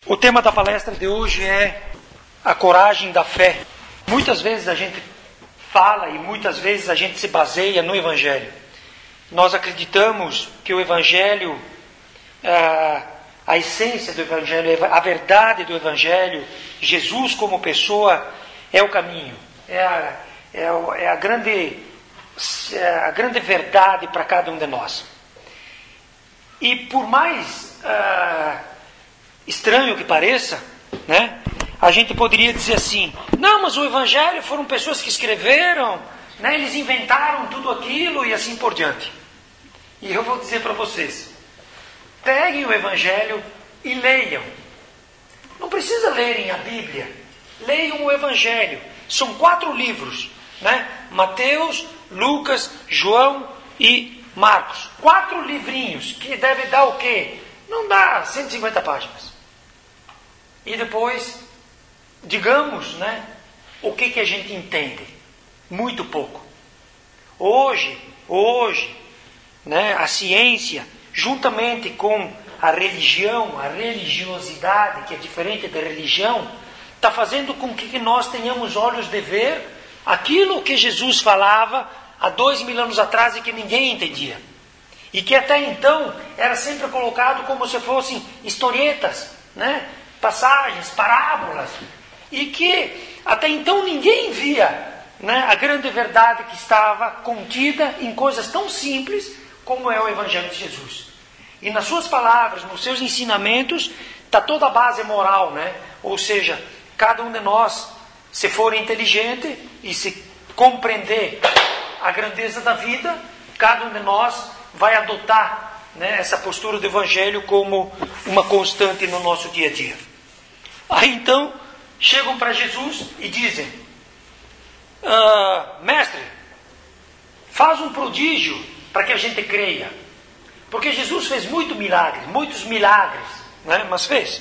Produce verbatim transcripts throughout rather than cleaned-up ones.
O tema da palestra de hoje é a coragem da fé. Muitas vezes a gente fala e muitas vezes a gente se baseia no Evangelho. Nós acreditamos que o Evangelho, a, a essência do Evangelho, a verdade do Evangelho, Jesus como pessoa é o caminho, é a, é a, é a, grande, é a grande verdade para cada um de nós. E por mais uh, estranho que pareça, né, a gente poderia dizer assim: não, mas o Evangelho foram pessoas que escreveram, né, eles inventaram tudo aquilo e assim por diante. E eu vou dizer para vocês: peguem o Evangelho e leiam. Não precisa lerem a Bíblia, leiam o Evangelho. São quatro livros, né? Mateus, Lucas, João e Marcos. Quatro livrinhos que deve dar o quê? Não dá cento e cinquenta páginas. E depois, digamos, né, o que, que a gente entende? Muito pouco. Hoje, hoje, né, a ciência, juntamente com a religião, a religiosidade, que é diferente da religião, está fazendo com que nós tenhamos olhos de ver aquilo que Jesus falava há dois mil anos atrás e que ninguém entendia. E que até então era sempre colocado como se fossem historietas, né? Passagens, parábolas. E que até então ninguém via, né, a grande verdade que estava contida em coisas tão simples como é o Evangelho de Jesus. E nas suas palavras, nos seus ensinamentos, está toda a base moral, né? Ou seja, cada um de nós, se for inteligente e se compreender a grandeza da vida, cada um de nós vai adotar, né, essa postura do Evangelho como uma constante no nosso dia a dia. Aí então, chegam para Jesus e dizem: ah, mestre, faz um prodígio para que a gente creia. Porque Jesus fez muito milagres, muitos milagres, né, mas fez.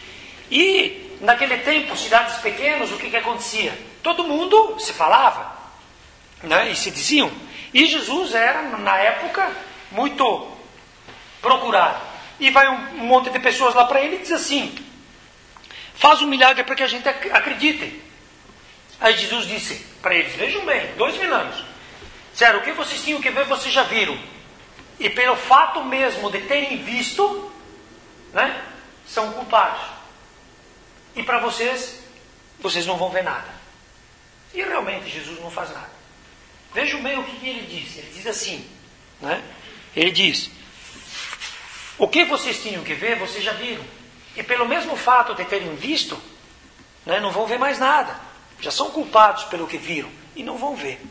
E naquele tempo, cidades pequenas, o que, que acontecia? Todo mundo se falava, né, e se diziam. E Jesus era, na época, muito procurado. E vai um, um monte de pessoas lá para ele e diz assim: faz um milagre para que a gente acredite. Aí Jesus disse para eles: vejam bem, dois mil anos. Disseram: o que vocês tinham que ver, vocês já viram. E pelo fato mesmo de terem visto, né, são culpados. E para vocês, vocês não vão ver nada. E realmente Jesus não faz nada. Vejam bem o que ele diz. Ele diz assim, né? Ele diz: o que vocês tinham que ver, vocês já viram. E pelo mesmo fato de terem visto, né, não vão ver mais nada. Já são culpados pelo que viram e não vão ver.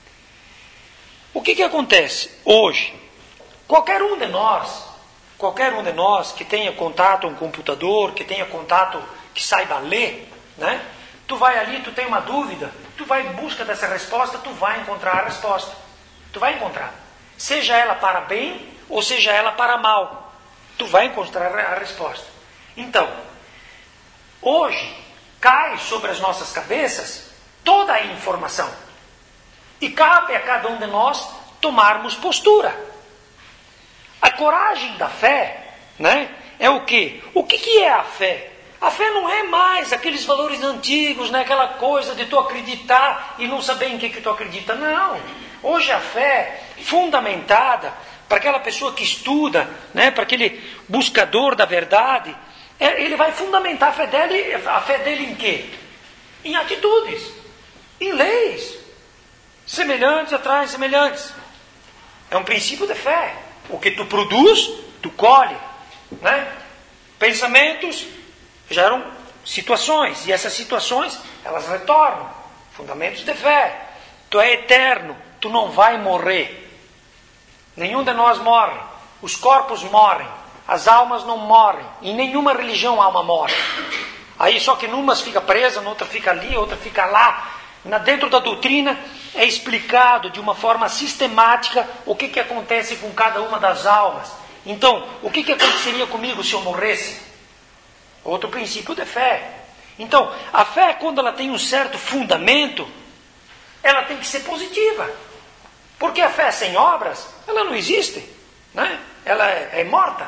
O que, que acontece hoje? Qualquer um de nós, qualquer um de nós que tenha contato a um computador, que tenha contato, que saiba ler, né? Tu vai ali, tu tem uma dúvida, tu vai em busca dessa resposta, tu vai encontrar a resposta. Tu vai encontrar. Seja ela para bem ou seja ela para mal. Tu vai encontrar a resposta. Então, hoje, cai sobre as nossas cabeças toda a informação. E cabe a cada um de nós tomarmos postura. A coragem da fé, né, é o quê? O que, que é a fé? A fé não é mais aqueles valores antigos, né, aquela coisa de tu acreditar e não saber em que, que tu acredita. Não. Hoje a fé fundamentada para aquela pessoa que estuda, né, para aquele buscador da verdade, é, ele vai fundamentar a fé dele, a fé dele em quê? Em atitudes, em leis, semelhantes atraem semelhantes. É um princípio de fé. O que tu produz, tu colhe, né? Pensamentos geram situações, e essas situações, elas retornam. Fundamentos de fé. Tu é eterno, tu não vai morrer. Nenhum de nós morre. Os corpos morrem, as almas não morrem. Em nenhuma religião a alma morre. Aí só que numas fica presa, noutra fica ali, outra fica lá. Na, dentro da doutrina é explicado de uma forma sistemática o que, que acontece com cada uma das almas. Então, o que, que aconteceria comigo se eu morresse? Outro princípio de fé. Então, a fé, quando ela tem um certo fundamento, ela tem que ser positiva. Porque a fé sem obras, ela não existe, né? Ela é, é morta.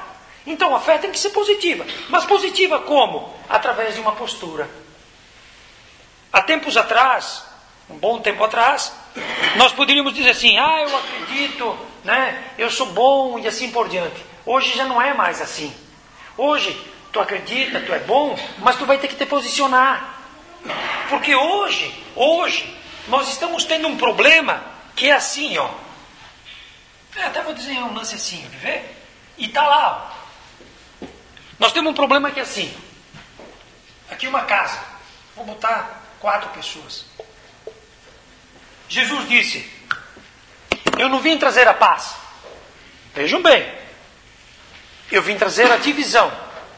Então a fé tem que ser positiva. Mas positiva como? Através de uma postura. Há tempos atrás, um bom tempo atrás, nós poderíamos dizer assim, ah, eu acredito, né? Eu sou bom e assim por diante. Hoje já não é mais assim. Hoje, tu acredita, tu é bom, mas tu vai ter que te posicionar. Porque hoje, hoje, nós estamos tendo um problema que é assim, ó. Eu até vou desenhar um lance assim, quer ver? E tá lá, ó. Nós temos um problema que é assim. Aqui uma casa. Vou botar quatro pessoas. Jesus disse, eu não vim trazer a paz. Vejam bem. Eu vim trazer a divisão.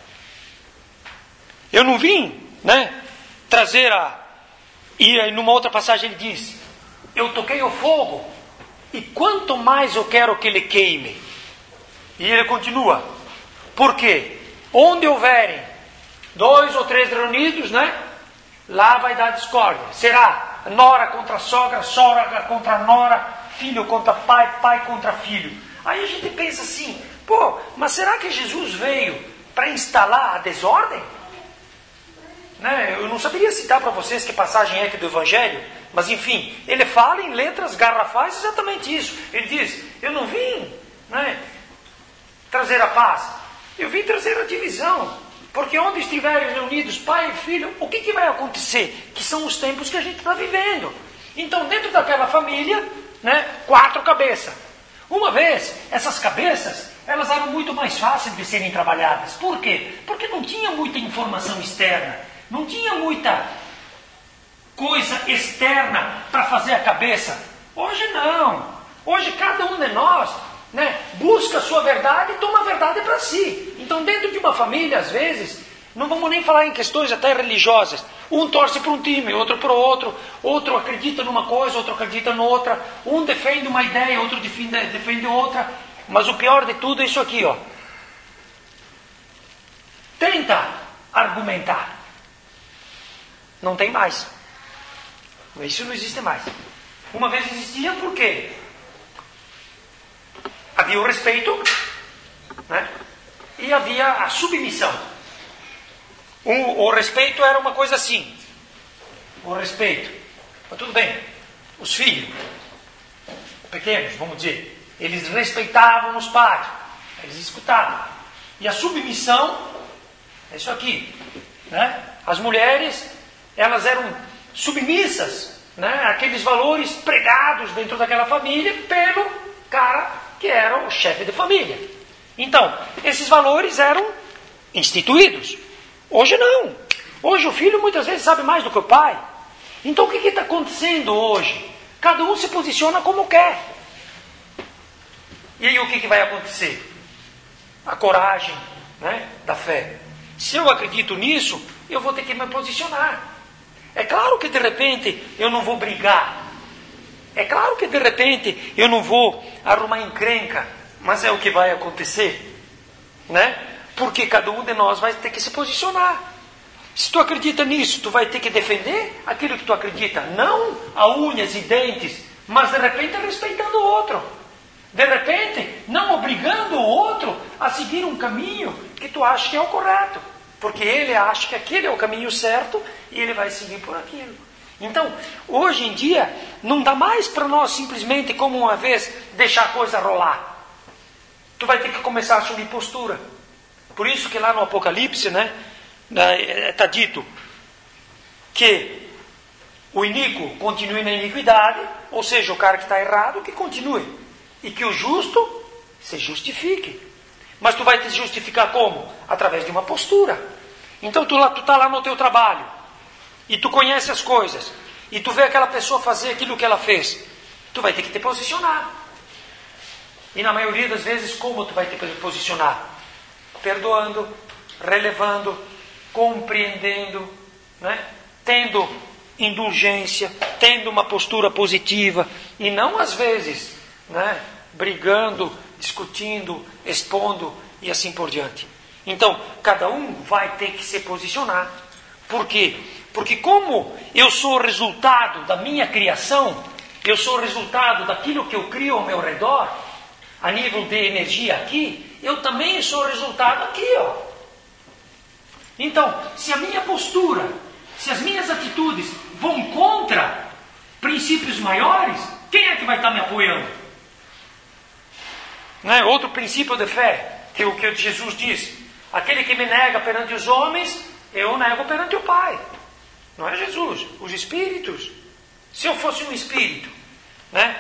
Eu não vim, né, trazer a... E aí numa outra passagem ele diz, eu toquei o fogo, e quanto mais eu quero que ele queime. E ele continua, por quê? Onde houverem dois ou três reunidos, né, lá vai dar discórdia. Será nora contra sogra, sogra contra nora, filho contra pai, pai contra filho. Aí a gente pensa assim, pô, mas será que Jesus veio para instalar a desordem? Né? Eu não saberia citar para vocês que passagem é que do Evangelho, mas enfim, ele fala em letras garrafais exatamente isso. Ele diz, eu não vim, né, trazer a paz, eu vim trazer a divisão. Porque onde estiverem reunidos pai e filho, o que, que vai acontecer? Que são os tempos que a gente está vivendo. Então, dentro daquela família, né, quatro cabeças. Uma vez, essas cabeças, elas eram muito mais fáceis de serem trabalhadas. Por quê? Porque não tinha muita informação externa. Não tinha muita coisa externa para fazer a cabeça. Hoje não. Hoje cada um de nós, né, busca a sua verdade e toma a verdade para si. Então dentro de uma família, às vezes, não vamos nem falar em questões até religiosas. Um torce para um time, outro para o outro. Outro acredita numa coisa, outro acredita noutra. Um defende uma ideia, outro defende, defende outra. Mas o pior de tudo é isso aqui, ó. Tenta argumentar. Não tem mais. Isso não existe mais. Uma vez existia, por quê? Havia o respeito, né? E havia a submissão. O, o respeito era uma coisa assim. O respeito. Mas tudo bem. Os filhos, pequenos, vamos dizer, eles respeitavam os pais. Eles escutavam. E a submissão é isso aqui, né? As mulheres, elas eram submissas, né? Aqueles valores pregados dentro daquela família pelo cara que era o chefe de família. Então, esses valores eram instituídos. Hoje não. Hoje o filho muitas vezes sabe mais do que o pai. Então o que está acontecendo hoje? Cada um se posiciona como quer. E aí o que, que vai acontecer? A coragem, né, da fé. Se eu acredito nisso, eu vou ter que me posicionar. É claro que de repente eu não vou brigar. É claro que de repente eu não vou arrumar encrenca. Mas é o que vai acontecer, né? Porque cada um de nós vai ter que se posicionar. Se tu acredita nisso, tu vai ter que defender aquilo que tu acredita. Não a unhas e dentes, mas de repente respeitando o outro. De repente, não obrigando o outro a seguir um caminho que tu acha que é o correto. Porque ele acha que aquele é o caminho certo e ele vai seguir por aquilo. Então, hoje em dia, não dá mais para nós simplesmente, como uma vez, deixar a coisa rolar. Tu vai ter que começar a assumir postura. Por isso que lá no Apocalipse, né, está dito que o iníquo continue na iniquidade, ou seja, o cara que está errado, que continue. E que o justo se justifique. Mas tu vai te justificar como? Através de uma postura. Então tu está lá no teu trabalho, e tu conhece as coisas, e tu vê aquela pessoa fazer aquilo que ela fez. Tu vai ter que te posicionar. E na maioria das vezes, como tu vai te posicionar? Perdoando, relevando, compreendendo, né? Tendo indulgência, tendo uma postura positiva, e não às vezes, né, brigando, discutindo, expondo e assim por diante. Então, cada um vai ter que se posicionar. Por quê? Porque como eu sou resultado da minha criação, eu sou resultado daquilo que eu crio ao meu redor, a nível de energia aqui, eu também sou resultado aqui, ó. Então, se a minha postura, se as minhas atitudes vão contra princípios maiores, quem é que vai estar me apoiando? Não é? Outro princípio de fé, que é o que Jesus diz: aquele que me nega perante os homens, eu nego perante o Pai. Não é Jesus, os espíritos. Se eu fosse um espírito, né?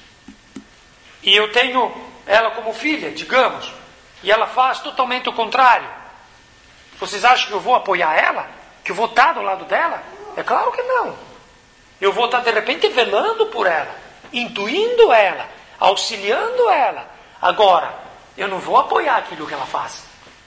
E eu tenho ela como filha, digamos, e ela faz totalmente o contrário, vocês acham que eu vou apoiar ela? Que eu vou estar do lado dela? É claro que não. Eu vou estar de repente velando por ela, intuindo ela, auxiliando ela. Agora, eu não vou apoiar aquilo que ela faz.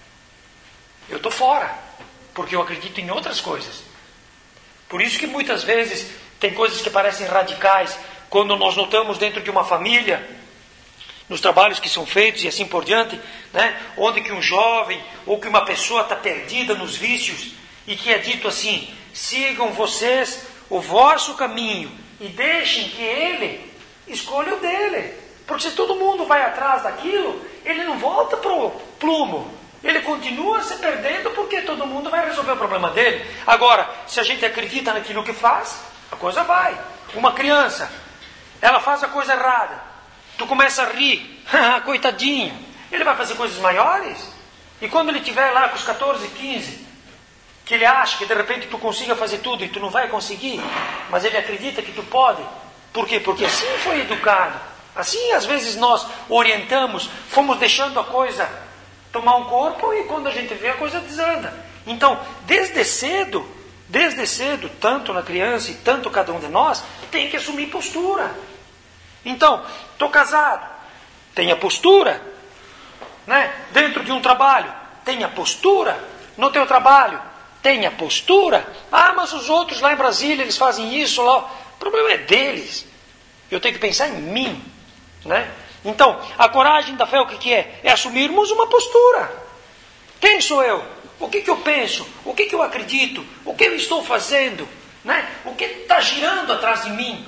Eu estou fora, porque eu acredito em outras coisas. Por isso que muitas vezes tem coisas que parecem radicais, quando nós notamos dentro de uma família, nos trabalhos que são feitos e assim por diante, né? Onde que um jovem ou que uma pessoa está perdida nos vícios e que é dito assim: sigam vocês o vosso caminho e deixem que ele escolha o dele. Porque se todo mundo vai atrás daquilo, ele não volta para o plumo. Ele continua se perdendo porque todo mundo vai resolver o problema dele. Agora, se a gente acredita naquilo que faz, a coisa vai. Uma criança, ela faz a coisa errada. Tu começa a rir, coitadinho, ele vai fazer coisas maiores, e quando ele estiver lá com os catorze, quinze, que ele acha que de repente tu consiga fazer tudo e tu não vai conseguir, mas ele acredita que tu pode. Por quê? Porque assim foi educado, assim às vezes nós orientamos, fomos deixando a coisa tomar um corpo e quando a gente vê a coisa desanda. Então, desde cedo, desde cedo, tanto na criança e tanto cada um de nós, tem que assumir postura. Então, estou casado, tenha postura, né? Dentro de um trabalho, tenha postura. No teu trabalho, tenha postura. Ah, mas os outros lá em Brasília, eles fazem isso lá. O problema é deles. Eu tenho que pensar em mim, né? Então, a coragem da fé, o que, que é? É assumirmos uma postura. Quem sou eu? O que, que eu penso? O que, que eu acredito? O que eu estou fazendo? Né? O que está girando atrás de mim?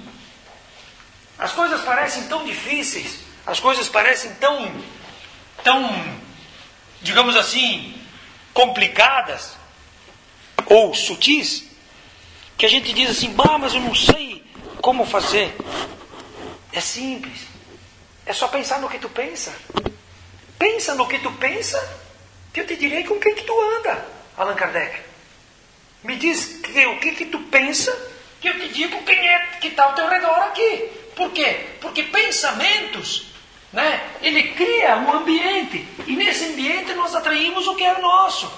As coisas parecem tão difíceis, as coisas parecem tão, tão, digamos assim, complicadas ou sutis, que a gente diz assim: bah, mas eu não sei como fazer. É simples, é só pensar no que tu pensa. Pensa no que tu pensa, que eu te direi com quem que tu anda, Allan Kardec. Me diz que, o que que tu pensa, que eu te digo quem é que está ao teu redor aqui. Por quê? Porque pensamentos, né, ele cria um ambiente, e nesse ambiente nós atraímos o que é nosso,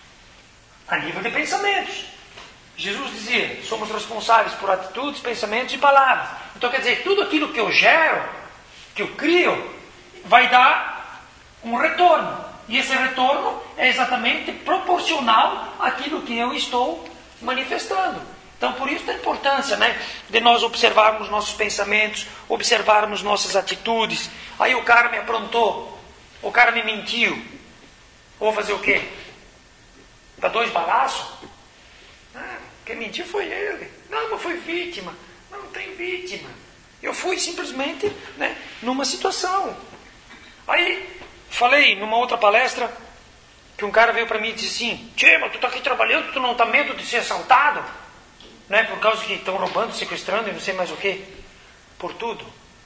a nível de pensamentos. Jesus dizia: somos responsáveis por atitudes, pensamentos e palavras. Então quer dizer, tudo aquilo que eu gero, que eu crio, vai dar um retorno. E esse retorno é exatamente proporcional àquilo que eu estou manifestando. Então, por isso a importância, né, de nós observarmos nossos pensamentos, observarmos nossas atitudes. Aí o cara me aprontou, o cara me mentiu. Vou fazer o quê? Dá dois balaços? Ah, quem mentiu foi ele. Não, mas foi vítima. Não, não tem vítima. Eu fui simplesmente, né, numa situação. Aí, falei numa outra palestra, que um cara veio para mim e disse assim: tchê, mas tu está aqui trabalhando, tu não está medo de ser assaltado? Não é por causa que estão roubando, sequestrando e não sei mais o que, por tudo.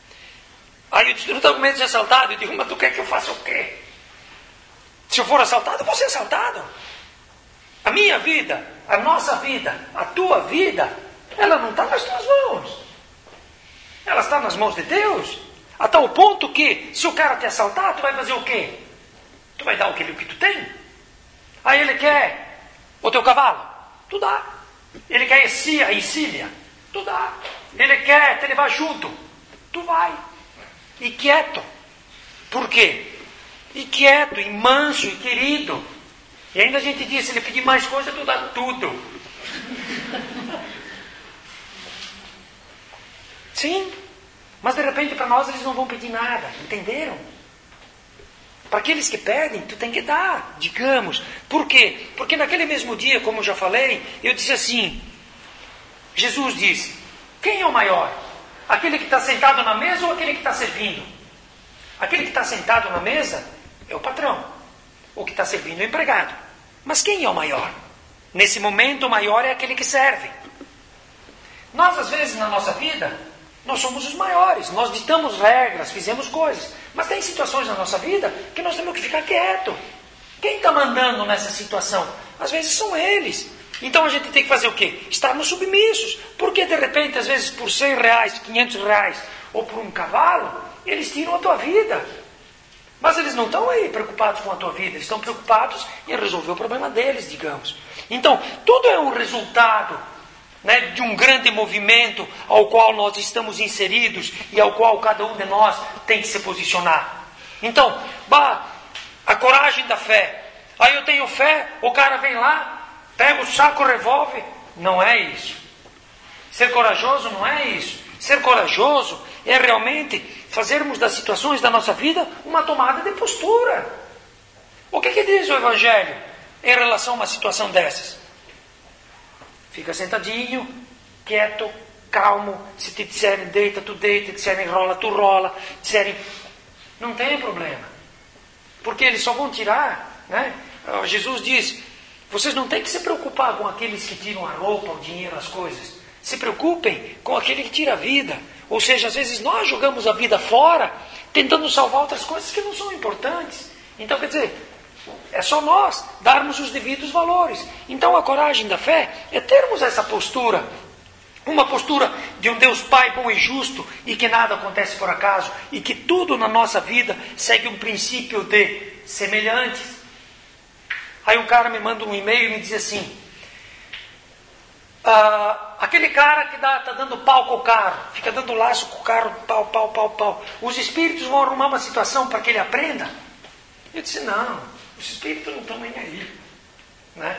Aí eu disse: tu não está com medo de ser assaltado? Eu digo: mas tu quer que eu faça o quê? Se eu for assaltado, eu vou ser assaltado. A minha vida, a nossa vida, a tua vida, ela não está nas tuas mãos. Ela está nas mãos de Deus. A tal ponto que, se o cara te assaltar, tu vai fazer o quê? Tu vai dar aquilo que tu tem. Aí ele quer o teu cavalo, tu dá. Ele quer a encilha, tu dá. Ele quer te levar junto, tu vai. E quieto. Por quê? E quieto, e manso, e querido. E ainda a gente diz: se ele pedir mais coisa, tu dá tudo. Sim, mas de repente para nós eles não vão pedir nada, entenderam? Para aqueles que pedem, tu tem que dar, digamos. Por quê? Porque naquele mesmo dia, como eu já falei, eu disse assim, Jesus disse: quem é o maior? Aquele que está sentado na mesa ou aquele que está servindo? Aquele que está sentado na mesa, É o patrão. O que está servindo é o empregado. Mas quem é o maior? Nesse momento, o maior é aquele que serve. Nós, às vezes, na nossa vida, nós somos os maiores. Nós ditamos regras, fizemos coisas. Mas tem situações na nossa vida que nós temos que ficar quieto. Quem está mandando nessa situação? Às vezes são eles. Então a gente tem que fazer o quê? Estarmos submissos. Porque de repente, às vezes por cem reais, quinhentos reais, ou por um cavalo, eles tiram a tua vida. Mas eles não estão aí preocupados com a tua vida. Eles estão preocupados em resolver o problema deles, digamos. Então, tudo é um resultado, né, de um grande movimento ao qual nós estamos inseridos e ao qual cada um de nós tem que se posicionar. Então, bah, a coragem da fé. Aí eu tenho fé, o cara vem lá, pega o saco, revólver. Não é isso. Ser corajoso não é isso. Ser corajoso é realmente fazermos das situações da nossa vida uma tomada de postura. O que, que diz o Evangelho em relação a uma situação dessas? Fica sentadinho, quieto, calmo. Se te disserem deita, tu deita. Se disserem rola, tu rola. Disserem... Não tem problema. Porque eles só vão tirar, né? Jesus diz, vocês não têm que se preocupar com aqueles que tiram a roupa, o dinheiro, as coisas. Se preocupem com aquele que tira a vida. Ou seja, às vezes nós jogamos a vida fora, tentando salvar outras coisas que não são importantes. Então, quer dizer, é só nós darmos os devidos valores. Então, a coragem da fé é termos essa postura. Uma postura de um Deus Pai bom e justo, e que nada acontece por acaso, e que tudo na nossa vida segue um princípio de semelhantes. Aí um cara me manda um e-mail e me diz assim, ah, aquele cara que está dando pau com o carro, fica dando laço com o carro, pau, pau, pau, pau. Os espíritos vão arrumar uma situação para que ele aprenda? Eu disse, não, os espíritos não estão nem aí, né?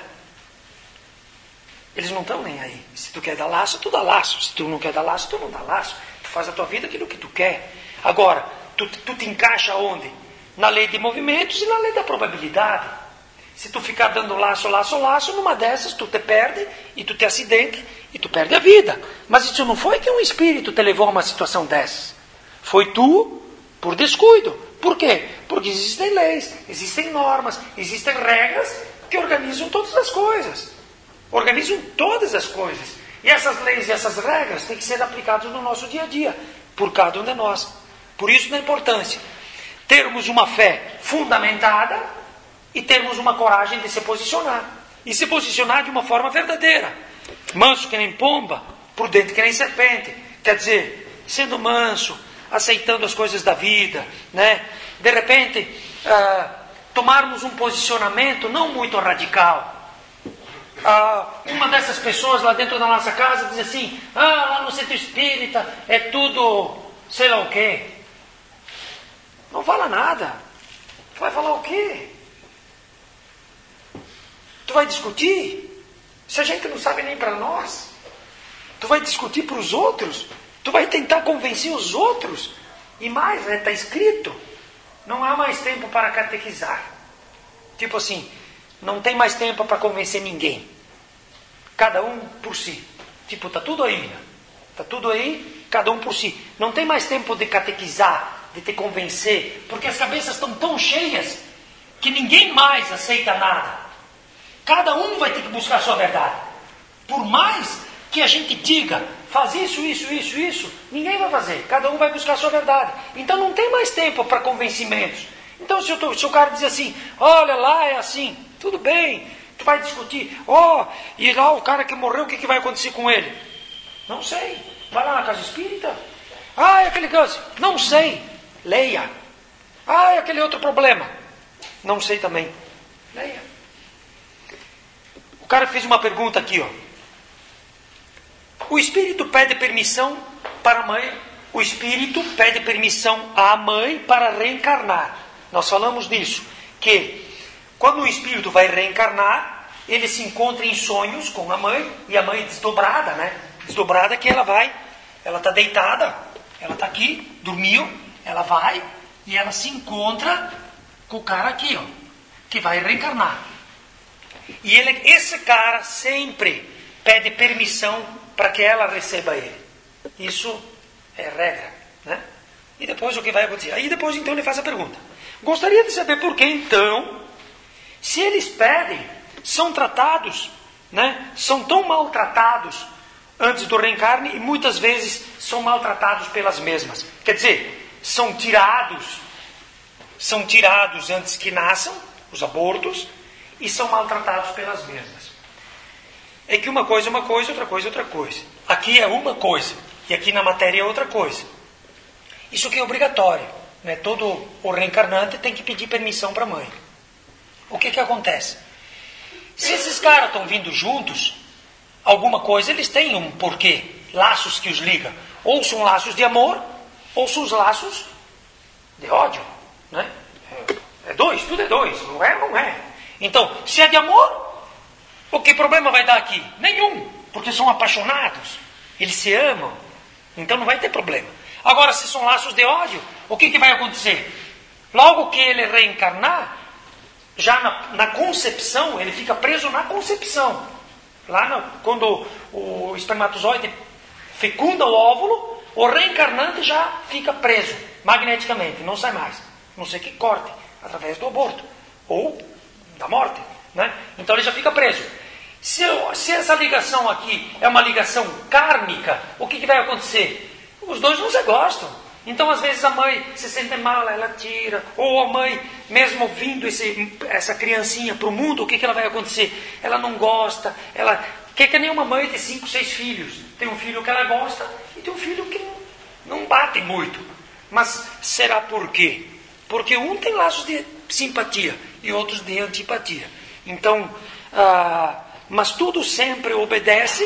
Eles não estão nem aí. Se tu quer dar laço, tu dá laço. Se tu não quer dar laço, tu não dá laço. Tu faz a tua vida aquilo que tu quer. Agora, tu, tu te encaixa onde? Na lei de movimentos e na lei da probabilidade. Se tu ficar dando laço, laço, laço, numa dessas tu te perde e tu te acidenta e tu perde a vida. Mas isso não foi que um espírito te levou a uma situação dessas. Foi tu por descuido. Por quê? Porque existem leis, existem normas, existem regras que organizam todas as coisas. Organizam todas as coisas. E essas leis e essas regras têm que ser aplicadas no nosso dia a dia, por cada um de nós. Por isso, da importância termos uma fé fundamentada e termos uma coragem de se posicionar. E se posicionar de uma forma verdadeira. Manso que nem pomba, prudente que nem serpente. Quer dizer, sendo manso, aceitando as coisas da vida, né? De repente, ah, tomarmos um posicionamento não muito radical. Ah, uma dessas pessoas lá dentro da nossa casa diz assim, ah, lá no centro espírita é tudo sei lá o quê. Não fala nada. Tu vai falar o quê? Tu vai discutir? Se a gente não sabe nem para nós. Tu vai discutir para os outros? Tu vai tentar convencer os outros? E mais, né, está escrito, não há mais tempo para catequizar. Tipo assim, não tem mais tempo para convencer ninguém. Cada um por si. Tipo, está tudo aí. Né? Está tudo aí, cada um por si. Não tem mais tempo de catequizar, de te convencer. Porque as cabeças estão tão cheias que ninguém mais aceita nada. Cada um vai ter que buscar a sua verdade. Por mais que a gente diga, faz isso, isso, isso, isso, ninguém vai fazer. Cada um vai buscar a sua verdade. Então não tem mais tempo para convencimentos. Então se, eu, se o cara diz assim, olha lá é assim, tudo bem, tu vai discutir, ó, oh, e lá o cara que morreu, o que, que vai acontecer com ele? Não sei. Vai lá na casa espírita. Ah, é aquele caso. Não sei. Leia. Ah, é aquele outro problema. Não sei também. Leia. O cara fez uma pergunta aqui, ó. O espírito pede permissão para a mãe. O espírito pede permissão à mãe para reencarnar. Nós falamos disso. Que quando o espírito vai reencarnar, ele se encontra em sonhos com a mãe. E a mãe desdobrada, né? Desdobrada que ela vai. Ela está deitada. Ela está aqui, dormiu. Ela vai e ela se encontra com o cara aqui, ó. Que vai reencarnar. E ele, esse cara sempre pede permissão para que ela receba ele. Isso é regra, né? E depois o que vai acontecer? Aí depois então ele faz a pergunta. Gostaria de saber por que, então, se eles pedem, são tratados, né? São tão maltratados antes do reencarne e muitas vezes são maltratados pelas mesmas. Quer dizer, são tirados, são tirados antes que nasçam, os abortos, e são maltratados pelas mesmas. É que uma coisa é uma coisa, outra coisa é outra coisa. Aqui é uma coisa, e aqui na matéria é outra coisa. Isso aqui é obrigatório, né? Todo o reencarnante tem que pedir permissão para a mãe. O que que acontece? Se esses caras estão vindo juntos, alguma coisa eles têm um porquê, laços que os ligam. Ou são laços de amor, ou são os laços de ódio, né? É dois, tudo é dois, não é, não é. Então, se é de amor, o que problema vai dar aqui? Nenhum, porque são apaixonados, eles se amam, então não vai ter problema. Agora, se são laços de ódio, o que que vai acontecer? Logo que ele reencarnar, já na, na concepção, ele fica preso na concepção. Lá no, quando o, o espermatozoide fecunda o óvulo, o reencarnante já fica preso magneticamente, não sai mais. Não sei que corte, através do aborto ou da morte, né? Então ele já fica preso. Se, se essa ligação aqui é uma ligação kármica, o que, que vai acontecer? Os dois não se gostam. Então, às vezes, a mãe se sente mal, ela tira. Ou a mãe, mesmo vindo esse, essa criancinha para o mundo, o que, que ela vai acontecer? Ela não gosta. Ela que é que nem uma mãe de cinco, seis filhos. Tem um filho que ela gosta e tem um filho que não, não bate muito. Mas será por quê? Porque um tem laços de simpatia e outros de antipatia. Então, ah, mas tudo sempre obedece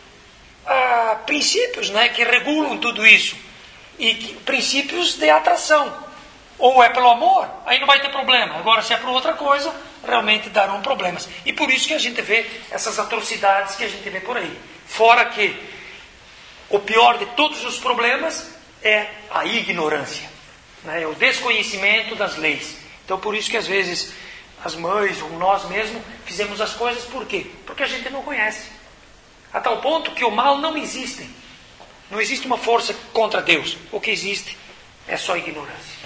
a princípios, né, que regulam tudo isso. E que, princípios de atração. Ou é pelo amor, aí não vai ter problema. Agora, se é por outra coisa, realmente darão problemas. E por isso que a gente vê essas atrocidades que a gente vê por aí. Fora que o pior de todos os problemas é a ignorância, né? É o desconhecimento das leis. Então, por isso que às vezes as mães ou nós mesmos fizemos as coisas, por quê? Porque a gente não conhece. A tal ponto que o mal não existe. Não existe uma força contra Deus. O que existe é só ignorância.